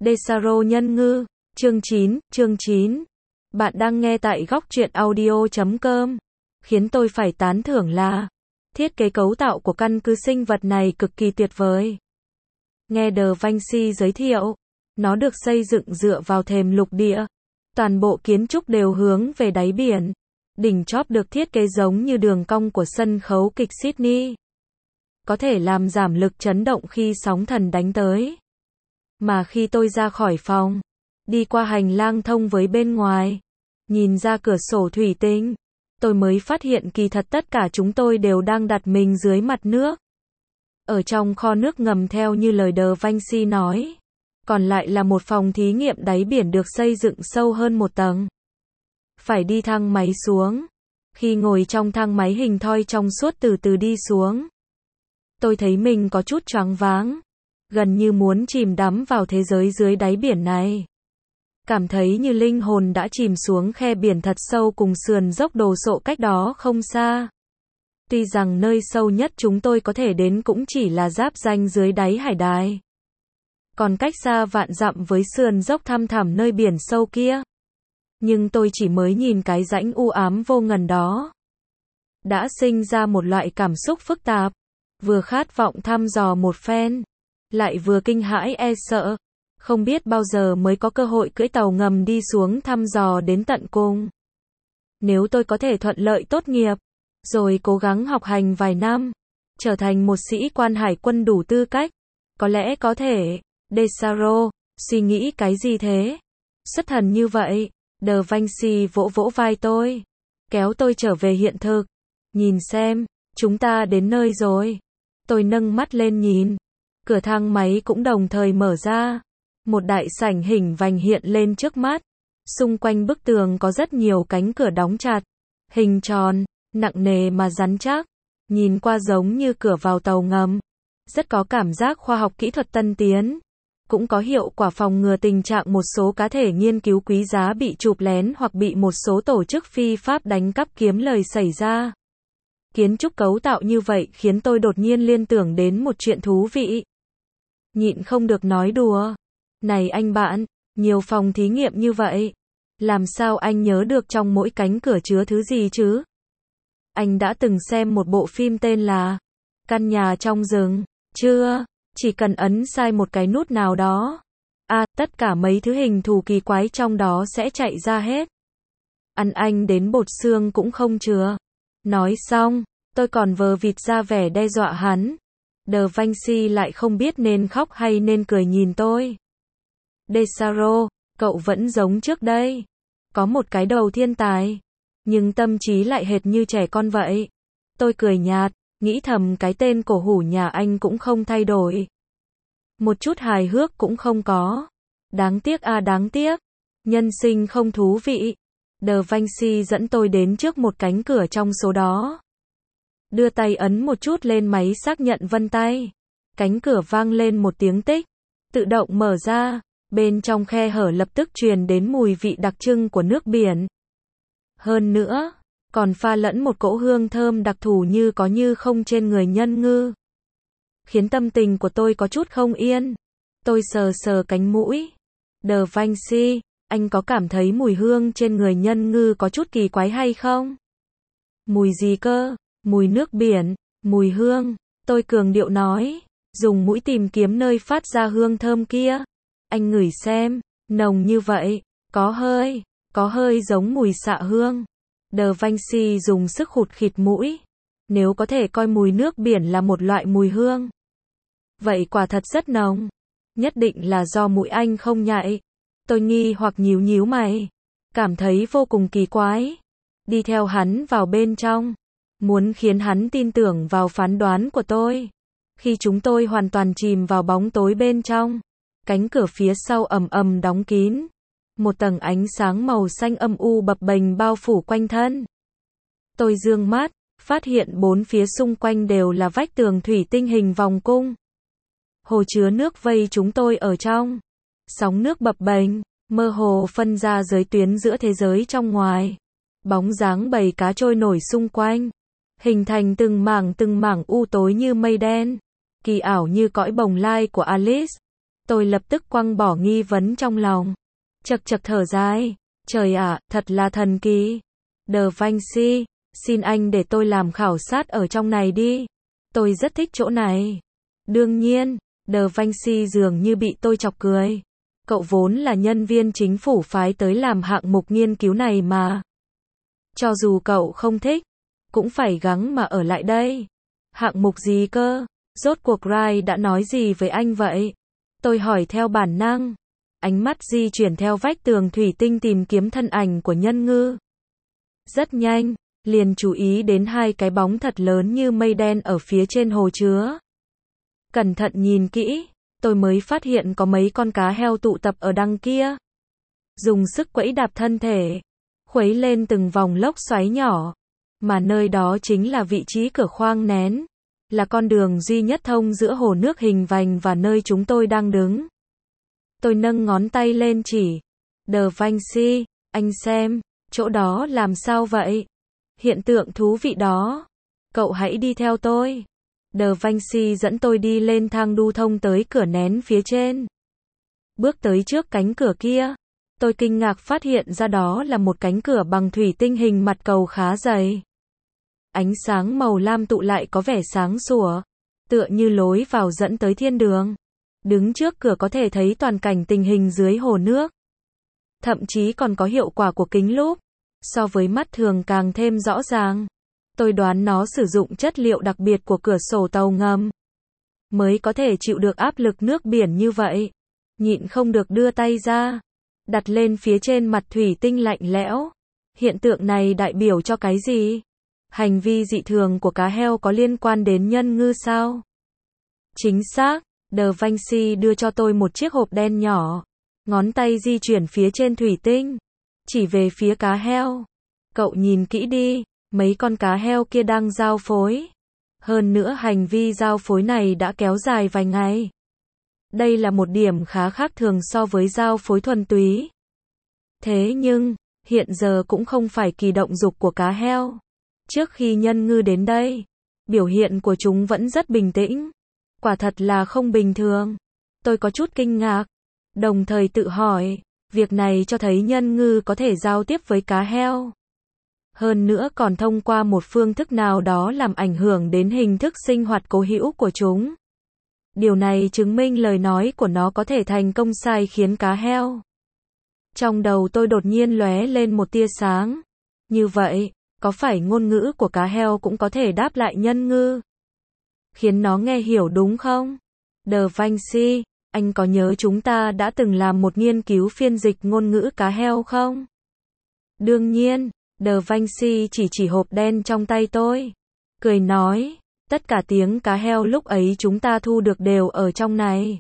Desaro nhân ngư, chương 9. Bạn đang nghe tại góc truyện audio.com. Khiến tôi phải tán thưởng là, thiết kế cấu tạo của căn cứ sinh vật này cực kỳ tuyệt vời. Nghe Da Vinci giới thiệu, nó được xây dựng dựa vào thềm lục địa. Toàn bộ kiến trúc đều hướng về đáy biển. Đỉnh chóp được thiết kế giống như đường cong của sân khấu kịch Sydney. Có thể làm giảm lực chấn động khi sóng thần đánh tới. Mà khi tôi ra khỏi phòng, đi qua hành lang thông với bên ngoài, nhìn ra cửa sổ thủy tinh, tôi mới phát hiện kỳ thật tất cả chúng tôi đều đang đặt mình dưới mặt nước. Ở trong kho nước ngầm theo như lời Da Vinci nói, còn lại là một phòng thí nghiệm đáy biển được xây dựng sâu hơn một tầng. Phải đi thang máy xuống. Khi ngồi trong thang máy hình thoi trong suốt từ từ đi xuống, tôi thấy mình có chút choáng váng, gần như muốn chìm đắm vào thế giới dưới đáy biển này. Cảm thấy như linh hồn đã chìm xuống khe biển thật sâu cùng sườn dốc đồ sộ cách đó không xa. Tuy rằng nơi sâu nhất chúng tôi có thể đến cũng chỉ là giáp ranh dưới đáy hải đài. Còn cách xa vạn dặm với sườn dốc thăm thẳm nơi biển sâu kia. Nhưng tôi chỉ mới nhìn cái rãnh u ám vô ngần đó, đã sinh ra một loại cảm xúc phức tạp, vừa khát vọng thăm dò một phen, lại vừa kinh hãi e sợ, không biết bao giờ mới có cơ hội cưỡi tàu ngầm đi xuống thăm dò đến tận cùng. Nếu tôi có thể thuận lợi tốt nghiệp, rồi cố gắng học hành vài năm, trở thành một sĩ quan hải quân đủ tư cách, có lẽ có thể. Desaro, suy nghĩ cái gì thế? Xuất thần như vậy. Da Vinci vỗ vỗ vai tôi, kéo tôi trở về hiện thực. Nhìn xem, chúng ta đến nơi rồi. Tôi nâng mắt lên nhìn. Cửa thang máy cũng đồng thời mở ra. Một đại sảnh hình vành hiện lên trước mắt. Xung quanh bức tường có rất nhiều cánh cửa đóng chặt. Hình tròn, nặng nề mà rắn chắc. Nhìn qua giống như cửa vào tàu ngầm. Rất có cảm giác khoa học kỹ thuật tân tiến. Cũng có hiệu quả phòng ngừa tình trạng một số cá thể nghiên cứu quý giá bị chụp lén hoặc bị một số tổ chức phi pháp đánh cắp kiếm lời xảy ra. Kiến trúc cấu tạo như vậy khiến tôi đột nhiên liên tưởng đến một chuyện thú vị. Nhịn không được nói đùa. Này anh bạn, nhiều phòng thí nghiệm như vậy. Làm sao anh nhớ được trong mỗi cánh cửa chứa thứ gì chứ? Anh đã từng xem một bộ phim tên là Căn nhà trong rừng, chưa? Chỉ cần ấn sai một cái nút nào đó, tất cả mấy thứ hình thù kỳ quái trong đó sẽ chạy ra hết. Ăn anh đến bột xương cũng không chừa. Nói xong, tôi còn vờ vịt ra vẻ đe dọa hắn. Da Vinci lại không biết nên khóc hay nên cười nhìn tôi. Desaro, cậu vẫn giống trước đây. Có một cái đầu thiên tài, nhưng tâm trí lại hệt như trẻ con vậy. Tôi cười nhạt, nghĩ thầm cái tên cổ hủ nhà anh cũng không thay đổi. Một chút hài hước cũng không có. Đáng tiếc đáng tiếc. Nhân sinh không thú vị. Da Vinci dẫn tôi đến trước một cánh cửa trong số đó. Đưa tay ấn một chút lên máy xác nhận vân tay. Cánh cửa vang lên một tiếng tích. Tự động mở ra. Bên trong khe hở lập tức truyền đến mùi vị đặc trưng của nước biển. Hơn nữa, còn pha lẫn một cỗ hương thơm đặc thù như có như không trên người nhân ngư. Khiến tâm tình của tôi có chút không yên. Tôi sờ sờ cánh mũi. Da Vinci, anh có cảm thấy mùi hương trên người nhân ngư có chút kỳ quái hay không? Mùi gì cơ? Mùi nước biển, mùi hương. Tôi cường điệu nói, dùng mũi tìm kiếm nơi phát ra hương thơm kia. Anh ngửi xem, nồng như vậy, có hơi giống mùi xạ hương. Da Vinci dùng sức khụt khịt mũi. Nếu có thể coi mùi nước biển là một loại mùi hương, vậy quả thật rất nồng. Nhất định là do mũi anh không nhạy. Tôi nghi hoặc nhíu nhíu mày, cảm thấy vô cùng kỳ quái. Đi theo hắn vào bên trong, muốn khiến hắn tin tưởng vào phán đoán của tôi. Khi chúng tôi hoàn toàn chìm vào bóng tối bên trong, cánh cửa phía sau ầm ầm đóng kín. Một tầng ánh sáng màu xanh âm u bập bềnh bao phủ quanh thân. Tôi dương mắt, phát hiện bốn phía xung quanh đều là vách tường thủy tinh hình vòng cung. Hồ chứa nước vây chúng tôi ở trong. Sóng nước bập bềnh, mơ hồ phân ra giới tuyến giữa thế giới trong ngoài. Bóng dáng bầy cá trôi nổi xung quanh, hình thành từng mảng u tối như mây đen, kỳ ảo như cõi bồng lai của Alice. Tôi lập tức quăng bỏ nghi vấn trong lòng. Chật chật thở dài. Trời ạ, thật là thần kỳ. Da Vinci, xin anh để tôi làm khảo sát ở trong này đi. Tôi rất thích chỗ này. Đương nhiên, Da Vinci dường như bị tôi chọc cười. Cậu vốn là nhân viên chính phủ phái tới làm hạng mục nghiên cứu này mà. Cho dù cậu không thích, cũng phải gắng mà ở lại đây. Hạng mục gì cơ? Rốt cuộc Wright đã nói gì với anh vậy? Tôi hỏi theo bản năng. Ánh mắt di chuyển theo vách tường thủy tinh tìm kiếm thân ảnh của Nhân Ngư. Rất nhanh, liền chú ý đến hai cái bóng thật lớn như mây đen ở phía trên hồ chứa. Cẩn thận nhìn kỹ, tôi mới phát hiện có mấy con cá heo tụ tập ở đằng kia. Dùng sức quẫy đạp thân thể, khuấy lên từng vòng lốc xoáy nhỏ. Mà nơi đó chính là vị trí cửa khoang nén. Là con đường duy nhất thông giữa hồ nước hình vành và nơi chúng tôi đang đứng. Tôi nâng ngón tay lên chỉ. Da Vinci, anh xem, chỗ đó làm sao vậy? Hiện tượng thú vị đó. Cậu hãy đi theo tôi. Da Vinci dẫn tôi đi lên thang đu thông tới cửa nén phía trên. Bước tới trước cánh cửa kia, tôi kinh ngạc phát hiện ra đó là một cánh cửa bằng thủy tinh hình mặt cầu khá dày. Ánh sáng màu lam tụ lại có vẻ sáng sủa, tựa như lối vào dẫn tới thiên đường. Đứng trước cửa có thể thấy toàn cảnh tình hình dưới hồ nước. Thậm chí còn có hiệu quả của kính lúp, so với mắt thường càng thêm rõ ràng. Tôi đoán nó sử dụng chất liệu đặc biệt của cửa sổ tàu ngầm, mới có thể chịu được áp lực nước biển như vậy. Nhịn không được đưa tay ra, đặt lên phía trên mặt thủy tinh lạnh lẽo. Hiện tượng này đại biểu cho cái gì? Hành vi dị thường của cá heo có liên quan đến Nhân Ngư sao? Chính xác, Da Vinci đưa cho tôi một chiếc hộp đen nhỏ. Ngón tay di chuyển phía trên thủy tinh, chỉ về phía cá heo. Cậu nhìn kỹ đi, mấy con cá heo kia đang giao phối. Hơn nữa hành vi giao phối này đã kéo dài vài ngày. Đây là một điểm khá khác thường so với giao phối thuần túy. Thế nhưng, hiện giờ cũng không phải kỳ động dục của cá heo. Trước khi Nhân Ngư đến đây, biểu hiện của chúng vẫn rất bình tĩnh. Quả thật là không bình thường. Tôi có chút kinh ngạc, đồng thời tự hỏi, việc này cho thấy Nhân Ngư có thể giao tiếp với cá heo. Hơn nữa còn thông qua một phương thức nào đó làm ảnh hưởng đến hình thức sinh hoạt cố hữu của chúng. Điều này chứng minh lời nói của nó có thể thành công sai khiến cá heo. Trong đầu tôi đột nhiên lóe lên một tia sáng. Như vậy, có phải ngôn ngữ của cá heo cũng có thể đáp lại Nhân Ngư, khiến nó nghe hiểu đúng không? Da Vinci, anh có nhớ chúng ta đã từng làm một nghiên cứu phiên dịch ngôn ngữ cá heo không? Đương nhiên, Da Vinci chỉ hộp đen trong tay tôi. Cười nói, tất cả tiếng cá heo lúc ấy chúng ta thu được đều ở trong này.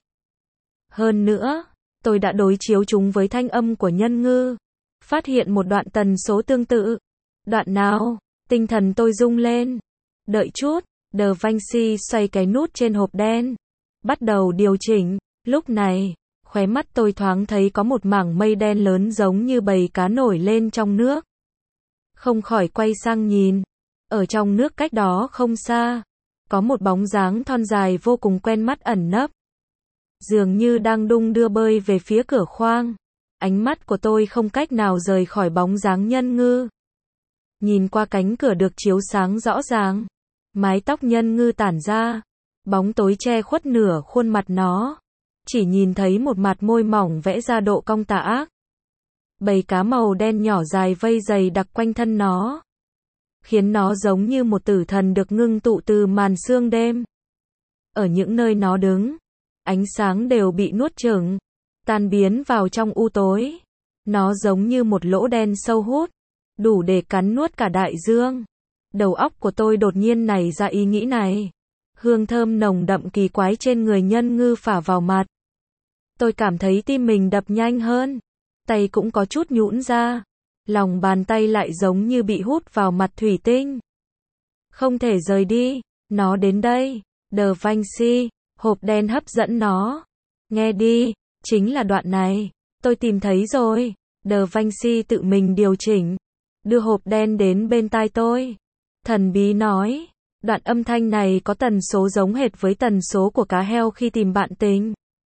Hơn nữa, tôi đã đối chiếu chúng với thanh âm của Nhân Ngư. Phát hiện một đoạn tần số tương tự. Đoạn nào? Tinh thần tôi rung lên. Đợi chút, Da Vinci xoay cái nút trên hộp đen. Bắt đầu điều chỉnh. Lúc này, khóe mắt tôi thoáng thấy có một mảng mây đen lớn giống như bầy cá nổi lên trong nước. Không khỏi quay sang nhìn. Ở trong nước cách đó không xa, có một bóng dáng thon dài vô cùng quen mắt ẩn nấp. Dường như đang đung đưa bơi về phía cửa khoang. Ánh mắt của tôi không cách nào rời khỏi bóng dáng Nhân Ngư. Nhìn qua cánh cửa được chiếu sáng rõ ràng. Mái tóc Nhân Ngư tản ra. Bóng tối che khuất nửa khuôn mặt nó. Chỉ nhìn thấy một mặt môi mỏng vẽ ra độ cong tà ác. Bầy cá màu đen nhỏ dài vây dày đặc quanh thân nó, khiến nó giống như một tử thần được ngưng tụ từ màn sương đêm. Ở những nơi nó đứng, ánh sáng đều bị nuốt chửng, tan biến vào trong u tối. Nó giống như một lỗ đen sâu hút, đủ để cắn nuốt cả đại dương. Đầu óc của tôi đột nhiên nảy ra ý nghĩ này. Hương thơm nồng đậm kỳ quái trên người Nhân Ngư phả vào mặt. Tôi cảm thấy tim mình đập nhanh hơn. Tay cũng có chút nhũn ra. Lòng bàn tay lại giống như bị hút vào mặt thủy tinh. Không thể rời đi. Nó đến đây. Da Vinci, hộp đen hấp dẫn nó. Nghe đi, chính là đoạn này. Tôi tìm thấy rồi. Da Vinci tự mình điều chỉnh, đưa hộp đen đến bên tai tôi. Thần bí nói, đoạn âm thanh này có tần số giống hệt với tần số của cá heo khi tìm bạn tình.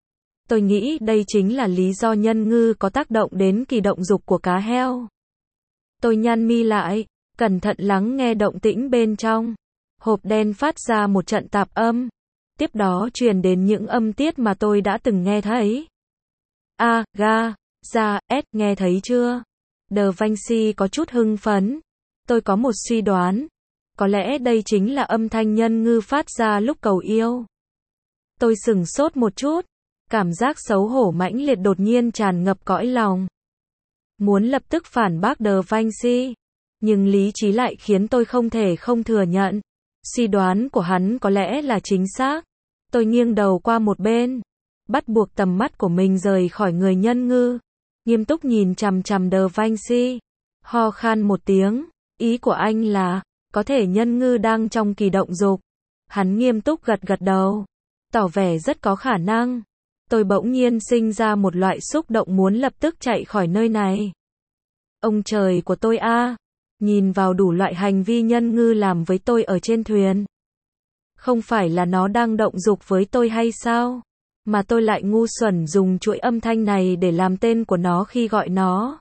Tôi nghĩ đây chính là lý do nhân ngư có tác động đến kỳ động dục của cá heo. Tôi nhăn mi lại, cẩn thận lắng nghe động tĩnh bên trong. Hộp đen phát ra một trận tạp âm. Tiếp đó truyền đến những âm tiết mà tôi đã từng nghe thấy. A, ga, ra, S, nghe thấy chưa? Da Vinci có chút hưng phấn. Tôi có một suy đoán. Có lẽ đây chính là âm thanh nhân ngư phát ra lúc cầu yêu. Tôi sửng sốt một chút. Cảm giác xấu hổ mãnh liệt đột nhiên tràn ngập cõi lòng. Muốn lập tức phản bác Da Vinci. Nhưng lý trí lại khiến tôi không thể không thừa nhận. Suy đoán của hắn có lẽ là chính xác. Tôi nghiêng đầu qua một bên. Bắt buộc tầm mắt của mình rời khỏi người nhân ngư. Nghiêm túc nhìn chằm chằm Da Vinci. Ho khan một tiếng. Ý của anh là, có thể nhân ngư đang trong kỳ động dục. Hắn nghiêm túc gật gật đầu. Tỏ vẻ rất có khả năng. Tôi bỗng nhiên sinh ra một loại xúc động muốn lập tức chạy khỏi nơi này. Ông trời của tôi a, nhìn vào đủ loại hành vi nhân ngư làm với tôi ở trên thuyền. Không phải là nó đang động dục với tôi hay sao? Mà tôi lại ngu xuẩn dùng chuỗi âm thanh này để làm tên của nó khi gọi nó.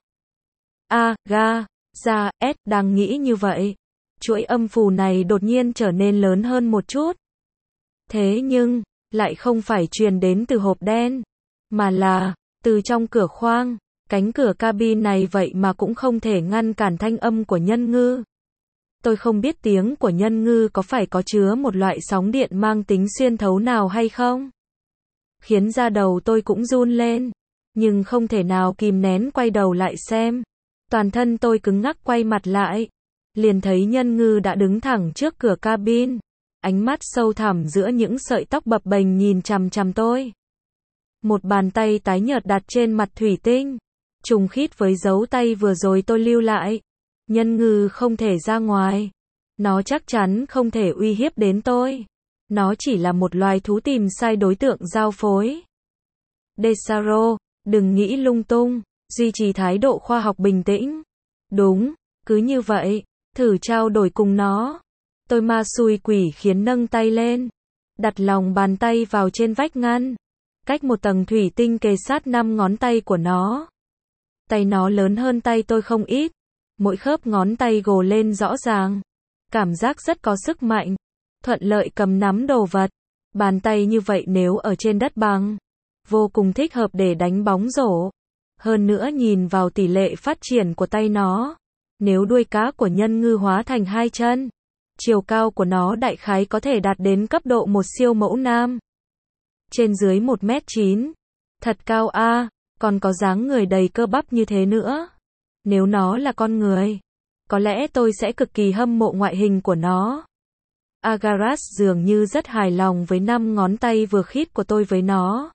A, ga, ra, S, đang nghĩ như vậy. Chuỗi âm phù này đột nhiên trở nên lớn hơn một chút. Thế nhưng, lại không phải truyền đến từ hộp đen, mà là từ trong cửa khoang. Cánh cửa cabin này vậy mà cũng không thể ngăn cản thanh âm của nhân ngư. Tôi không biết tiếng của nhân ngư có phải có chứa một loại sóng điện mang tính xuyên thấu nào hay không. Khiến da đầu tôi cũng run lên, nhưng không thể nào kìm nén quay đầu lại xem. Toàn thân tôi cứng ngắc quay mặt lại, liền thấy nhân ngư đã đứng thẳng trước cửa cabin, ánh mắt sâu thẳm giữa những sợi tóc bập bềnh nhìn chằm chằm tôi. Một bàn tay tái nhợt đặt trên mặt thủy tinh, trùng khít với dấu tay vừa rồi tôi lưu lại. Nhân ngư không thể ra ngoài. Nó chắc chắn không thể uy hiếp đến tôi. Nó chỉ là một loài thú tìm sai đối tượng giao phối. Desaro, đừng nghĩ lung tung, duy trì thái độ khoa học bình tĩnh. Đúng, cứ như vậy, thử trao đổi cùng nó. Tôi ma xui quỷ khiến nâng tay lên, đặt lòng bàn tay vào trên vách ngăn, cách một tầng thủy tinh kề sát 5 ngón tay của nó. Tay nó lớn hơn tay tôi không ít, mỗi khớp ngón tay gồ lên rõ ràng. Cảm giác rất có sức mạnh, thuận lợi cầm nắm đồ vật. Bàn tay như vậy nếu ở trên đất bằng, vô cùng thích hợp để đánh bóng rổ. Hơn nữa nhìn vào tỷ lệ phát triển của tay nó, nếu đuôi cá của nhân ngư hóa thành 2 chân, chiều cao của nó đại khái có thể đạt đến cấp độ một siêu mẫu nam. Trên dưới 1m9. Thật cao a, còn có dáng người đầy cơ bắp như thế nữa. Nếu nó là con người, có lẽ tôi sẽ cực kỳ hâm mộ ngoại hình của nó. Agaras dường như rất hài lòng với 5 ngón tay vừa khít của tôi với nó.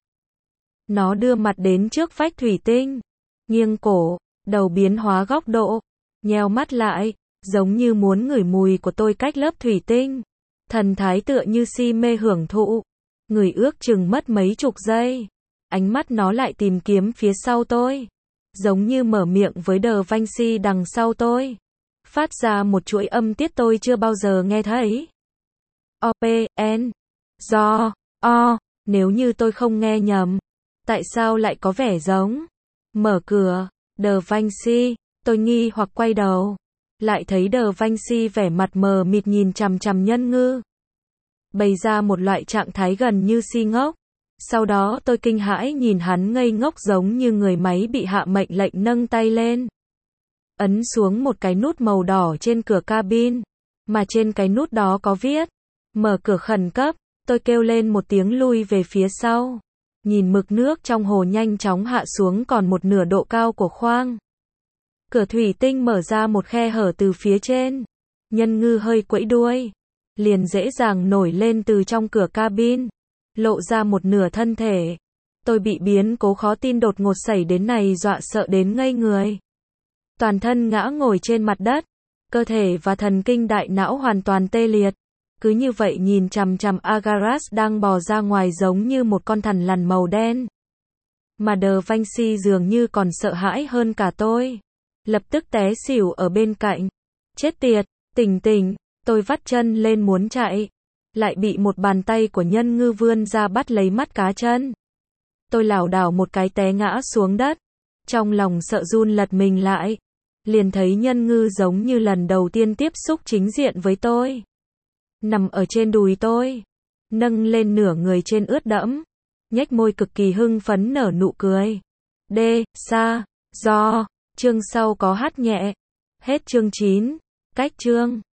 Nó đưa mặt đến trước vách thủy tinh, nghiêng cổ, đầu biến hóa góc độ, nheo mắt lại, giống như muốn ngửi mùi của tôi cách lớp thủy tinh. Thần thái tựa như si mê hưởng thụ. Ngửi ước chừng mất mấy chục giây. Ánh mắt nó lại tìm kiếm phía sau tôi, giống như mở miệng với Da Vinci đằng sau tôi, phát ra một chuỗi âm tiết tôi chưa bao giờ nghe thấy. O-P-N. Do. O. Nếu như tôi không nghe nhầm, tại sao lại có vẻ giống? Mở cửa. Da Vinci. Tôi nghi hoặc quay đầu, lại thấy Da Vinci vẻ mặt mờ mịt nhìn chằm chằm nhân ngư, bày ra một loại trạng thái gần như si ngốc. Sau đó tôi kinh hãi nhìn hắn ngây ngốc giống như người máy bị hạ mệnh lệnh nâng tay lên, ấn xuống một cái nút màu đỏ trên cửa cabin, mà trên cái nút đó có viết, mở cửa khẩn cấp. Tôi kêu lên một tiếng lui về phía sau, nhìn mực nước trong hồ nhanh chóng hạ xuống còn một nửa độ cao của khoang. Cửa thủy tinh mở ra một khe hở từ phía trên, nhân ngư hơi quẫy đuôi, liền dễ dàng nổi lên từ trong cửa cabin, lộ ra một nửa thân thể. Tôi bị biến cố khó tin đột ngột xảy đến này dọa sợ đến ngây người. Toàn thân ngã ngồi trên mặt đất, cơ thể và thần kinh đại não hoàn toàn tê liệt. Cứ như vậy nhìn chằm chằm Agaras đang bò ra ngoài giống như một con thằn lằn màu đen. Mà Da Vinci dường như còn sợ hãi hơn cả tôi. Lập tức té xỉu ở bên cạnh. Chết tiệt, tỉnh tỉnh, tôi vắt chân lên muốn chạy. Lại bị một bàn tay của nhân ngư vươn ra bắt lấy mắt cá chân. Tôi lảo đảo một cái té ngã xuống đất. Trong lòng sợ run lật mình lại. Liền thấy Nhân Ngư giống như lần đầu tiên tiếp xúc chính diện với tôi. Nằm ở trên đùi tôi. Nâng lên nửa người trên ướt đẫm. Nhếch môi cực kỳ hưng phấn nở nụ cười. Sa, do. Chương sau có hát nhẹ. Hết chương 9. Cách chương.